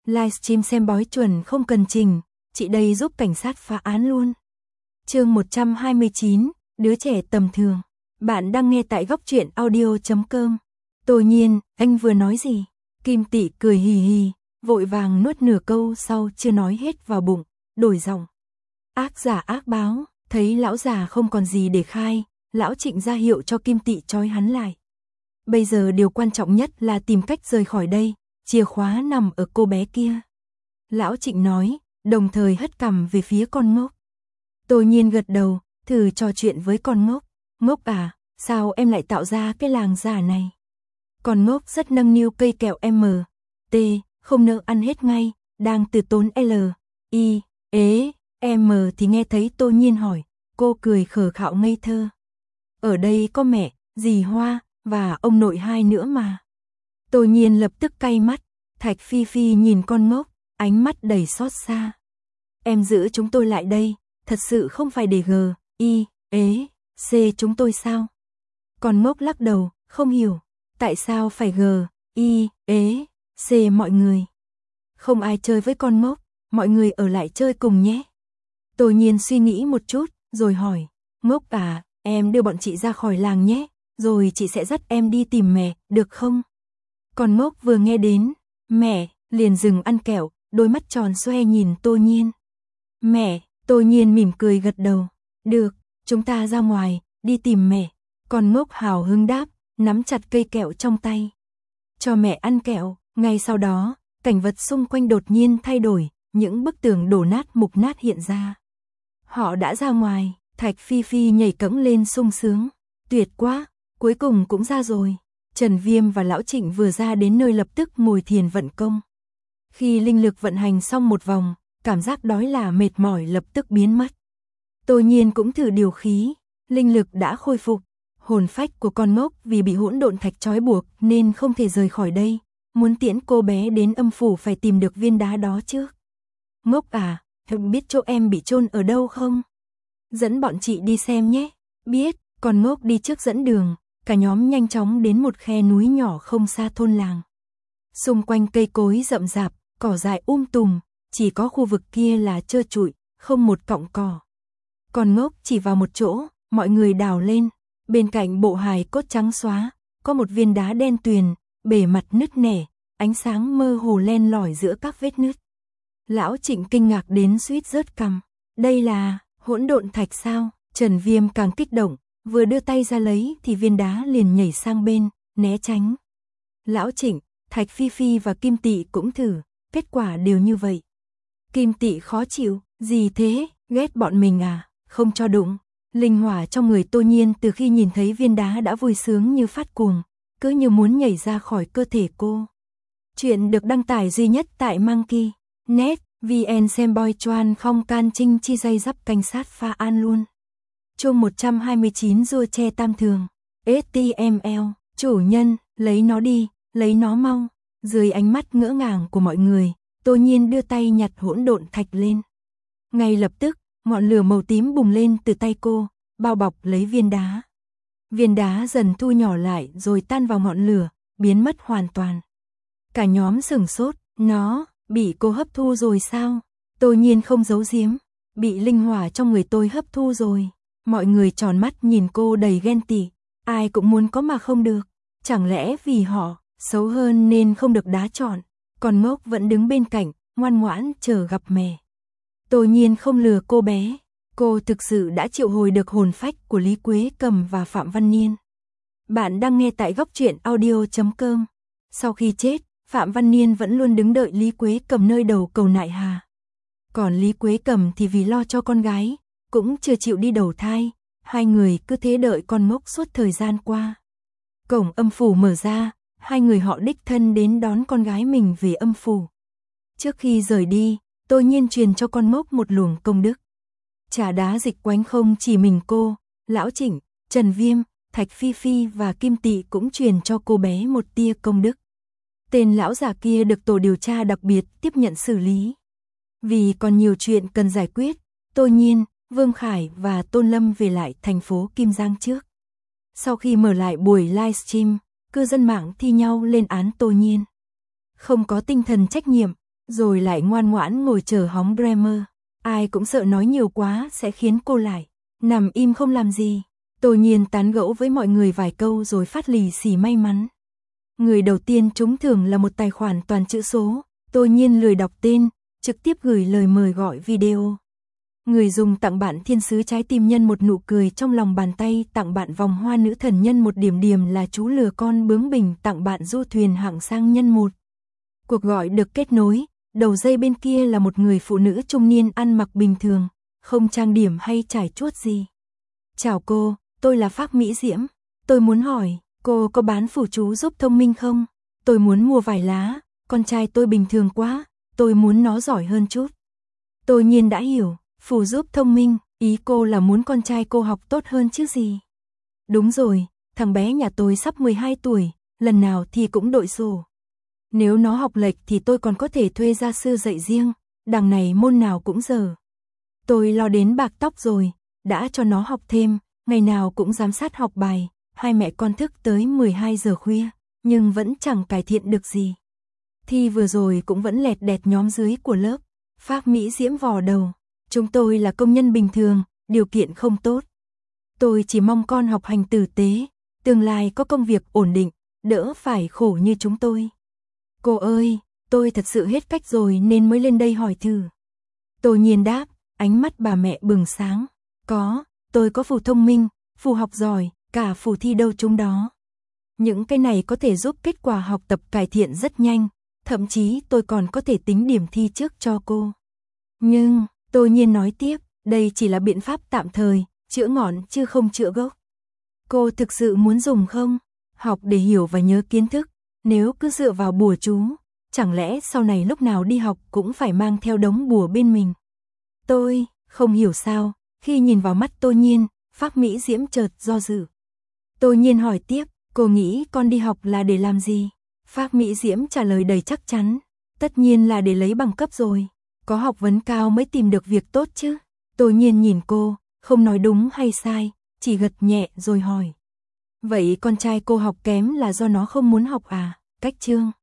livestream xem bói chuẩn không cần trình, chị đây giúp cảnh sát phá án luôn. Chương 129, đứa trẻ tầm thường. Bạn đang nghe tại góc truyện audio.com. Tô Nhiên, anh vừa nói gì? Kim Tị cười hì hì, vội vàng nuốt nửa câu sau chưa nói hết vào bụng, đổi giọng. Ác giả ác báo, thấy lão già không còn gì để khai, lão Trịnh ra hiệu cho Kim Tị trói hắn lại. Bây giờ điều quan trọng nhất là tìm cách rời khỏi đây, chìa khóa nằm ở cô bé kia. Lão Trịnh nói, đồng thời hất cằm về phía con ngốc. Tô Nhiên gật đầu, thử trò chuyện với con ngốc. Ngốc à, sao em lại tạo ra cái làng giả này? Con ngốc rất nâng niu cây kẹo M, T, không nỡ ăn hết ngay, đang từ tốn L, I, ế, M thì nghe thấy Tô Nhiên hỏi, cô cười khờ khạo ngây thơ. Ở đây có mẹ, dì Hoa, và ông nội hai nữa mà. Tô Nhiên lập tức cay mắt, Thạch Phi Phi nhìn con ngốc, ánh mắt đầy xót xa. Em giữ chúng tôi lại đây, thật sự không phải để G, I, ế, C chúng tôi sao? Con ngốc lắc đầu, không hiểu, tại sao phải G, I, ế, C mọi người? Không ai chơi với con ngốc, mọi người ở lại chơi cùng nhé. Tô Nhiên suy nghĩ một chút, rồi hỏi, ngốc à, em đưa bọn chị ra khỏi làng nhé, rồi chị sẽ dắt em đi tìm mẹ, được không? Con ngốc vừa nghe đến, mẹ, liền dừng ăn kẹo, đôi mắt tròn xoe nhìn Tô Nhiên. Mẹ, Tô Nhiên mỉm cười gật đầu, được, chúng ta ra ngoài, đi tìm mẹ. Con ngốc hào hứng đáp, nắm chặt cây kẹo trong tay. Cho mẹ ăn kẹo, ngay sau đó, cảnh vật xung quanh đột nhiên thay đổi, những bức tường đổ nát mục nát hiện ra. Họ đã ra ngoài, Thạch Phi Phi nhảy cẫng lên sung sướng. Tuyệt quá, cuối cùng cũng ra rồi. Trần Viêm và Lão Trịnh vừa ra đến nơi lập tức ngồi thiền vận công. Khi linh lực vận hành xong một vòng, cảm giác đói là mệt mỏi lập tức biến mất. Tô Nhiên cũng thử điều khí, linh lực đã khôi phục. Hồn phách của con ngốc vì bị hỗn độn thạch trói buộc nên không thể rời khỏi đây. Muốn tiễn cô bé đến âm phủ phải tìm được viên đá đó trước. Ngốc à, em biết chỗ em bị chôn ở đâu không? Dẫn bọn chị đi xem nhé. Biết, con ngốc đi trước dẫn đường. Cả nhóm nhanh chóng đến một khe núi nhỏ không xa thôn làng. Xung quanh cây cối rậm rạp, cỏ dại tùm, chỉ có khu vực kia là trơ trụi, không một cọng cỏ. Con ngốc chỉ vào một chỗ, mọi người đào lên. Bên cạnh bộ hài cốt trắng xóa, có một viên đá đen tuyền, bề mặt nứt nẻ, ánh sáng mơ hồ len lỏi giữa các vết nứt. Lão Trịnh kinh ngạc đến suýt rớt cằm. Đây là hỗn độn thạch sao? Trần Viêm càng kích động, vừa đưa tay ra lấy thì viên đá liền nhảy sang bên, né tránh. Lão Trịnh, Thạch Phi Phi và Kim Tị cũng thử, kết quả đều như vậy. Kim Tị khó chịu, gì thế, ghét bọn mình à, không cho đụng. Linh hỏa trong người Tô Nhiên từ khi nhìn thấy viên đá đã vui sướng như phát cuồng, cứ như muốn nhảy ra khỏi cơ thể cô. Chuyện được đăng tải duy nhất tại Monkey.net, VN xem boy choan không can trinh chi dây dắp cảnh sát phá án luôn. Chương 129 rùa tre tam thường. HTML, chủ nhân, lấy nó đi, lấy nó mau. Dưới ánh mắt ngỡ ngàng của mọi người, Tô Nhiên đưa tay nhặt hỗn độn thạch lên. Ngay lập tức, ngọn lửa màu tím bùng lên từ tay cô, bao bọc lấy viên đá. Viên đá dần thu nhỏ lại rồi tan vào ngọn lửa, biến mất hoàn toàn. Cả nhóm sửng sốt, nó bị cô hấp thu rồi sao? Tô Nhiên không giấu giếm, bị linh hỏa trong người tôi hấp thu rồi. Mọi người tròn mắt nhìn cô đầy ghen tị, ai cũng muốn có mà không được. Chẳng lẽ vì họ xấu hơn nên không được đá chọn? Còn ngốc vẫn đứng bên cạnh, ngoan ngoãn chờ gặp mẹ. Tô Nhiên không lừa cô bé, cô thực sự đã triệu hồi được hồn phách của Lý Quế Cầm và Phạm Văn Niên. Bạn đang nghe tại góc truyện audio.com. Sau khi chết, Phạm Văn Niên vẫn luôn đứng đợi Lý Quế Cầm nơi đầu cầu Nại Hà. Còn Lý Quế Cầm thì vì lo cho con gái, cũng chưa chịu đi đầu thai, hai người cứ thế đợi con ngốc suốt thời gian qua. Cổng âm phủ mở ra, hai người họ đích thân đến đón con gái mình về âm phủ. Trước khi rời đi, Tô Nhiên truyền cho con ngốc một luồng công đức. Trà đá dịch quánh không chỉ mình cô, Lão Trịnh, Trần Viêm, Thạch Phi Phi và Kim Tị cũng truyền cho cô bé một tia công đức. Tên lão già kia được tổ điều tra đặc biệt tiếp nhận xử lý. Vì còn nhiều chuyện cần giải quyết, Tô Nhiên, Vương Khải và Tôn Lâm về lại thành phố Kim Giang trước. Sau khi mở lại buổi livestream, cư dân mạng thi nhau lên án Tô Nhiên. Không có tinh thần trách nhiệm, rồi lại ngoan ngoãn ngồi chờ hóng Bremer. Ai cũng sợ nói nhiều quá sẽ khiến cô lại nằm im không làm gì. Tô Nhiên tán gẫu với mọi người vài câu rồi phát lì xì may mắn. Người đầu tiên trúng thưởng là một tài khoản toàn chữ số. Tô Nhiên lười đọc tên, trực tiếp gửi lời mời gọi video. Người dùng tặng bạn thiên sứ trái tim nhân một nụ cười trong lòng bàn tay, tặng bạn vòng hoa nữ thần nhân một điểm điểm là chú lừa con bướng bỉnh, tặng bạn du thuyền hạng sang nhân một. Cuộc gọi được kết nối, đầu dây bên kia là một người phụ nữ trung niên ăn mặc bình thường, không trang điểm hay trải chuốt gì. Chào cô, tôi là Phác Mỹ Diễm. Tôi muốn hỏi, cô có bán phù chú giúp thông minh không? Tôi muốn mua vài lá, con trai tôi bình thường quá, tôi muốn nó giỏi hơn chút. Tô Nhiên đã hiểu, phù giúp thông minh, ý cô là muốn con trai cô học tốt hơn chứ gì. Đúng rồi, thằng bé nhà tôi sắp 12 tuổi, lần nào thì cũng đội sổ. Nếu nó học lệch thì tôi còn có thể thuê gia sư dạy riêng, đằng này môn nào cũng dở. Tôi lo đến bạc tóc rồi, đã cho nó học thêm, ngày nào cũng giám sát học bài, hai mẹ con thức tới 12 giờ khuya, nhưng vẫn chẳng cải thiện được gì. Thi vừa rồi cũng vẫn lẹt đẹt nhóm dưới của lớp. Phác Mỹ Diễm vò đầu, chúng tôi là công nhân bình thường, điều kiện không tốt. Tôi chỉ mong con học hành tử tế, tương lai có công việc ổn định, đỡ phải khổ như chúng tôi. Cô ơi, tôi thật sự hết cách rồi nên mới lên đây hỏi thử. Tô Nhiên đáp, ánh mắt bà mẹ bừng sáng. Tôi có phù thông minh, phù học giỏi, cả phù thi đâu chúng đó. Những cái này có thể giúp kết quả học tập cải thiện rất nhanh, thậm chí tôi còn có thể tính điểm thi trước cho cô. Nhưng, Tô Nhiên nói tiếp, đây chỉ là biện pháp tạm thời, chữa ngọn chứ không chữa gốc. Cô thực sự muốn dùng không? Học để hiểu và nhớ kiến thức, nếu cứ dựa vào bùa chú, chẳng lẽ sau này lúc nào đi học cũng phải mang theo đống bùa bên mình? Tôi không hiểu sao, khi nhìn vào mắt Tô Nhiên, Phác Mỹ Diễm chợt do dự. Tô Nhiên hỏi tiếp, cô nghĩ con đi học là để làm gì? Phác Mỹ Diễm trả lời đầy chắc chắn, tất nhiên là để lấy bằng cấp rồi, có học vấn cao mới tìm được việc tốt chứ. Tô Nhiên nhìn cô, không nói đúng hay sai, chỉ gật nhẹ rồi hỏi. Vậy con trai cô học kém là do nó không muốn học à? Cách chương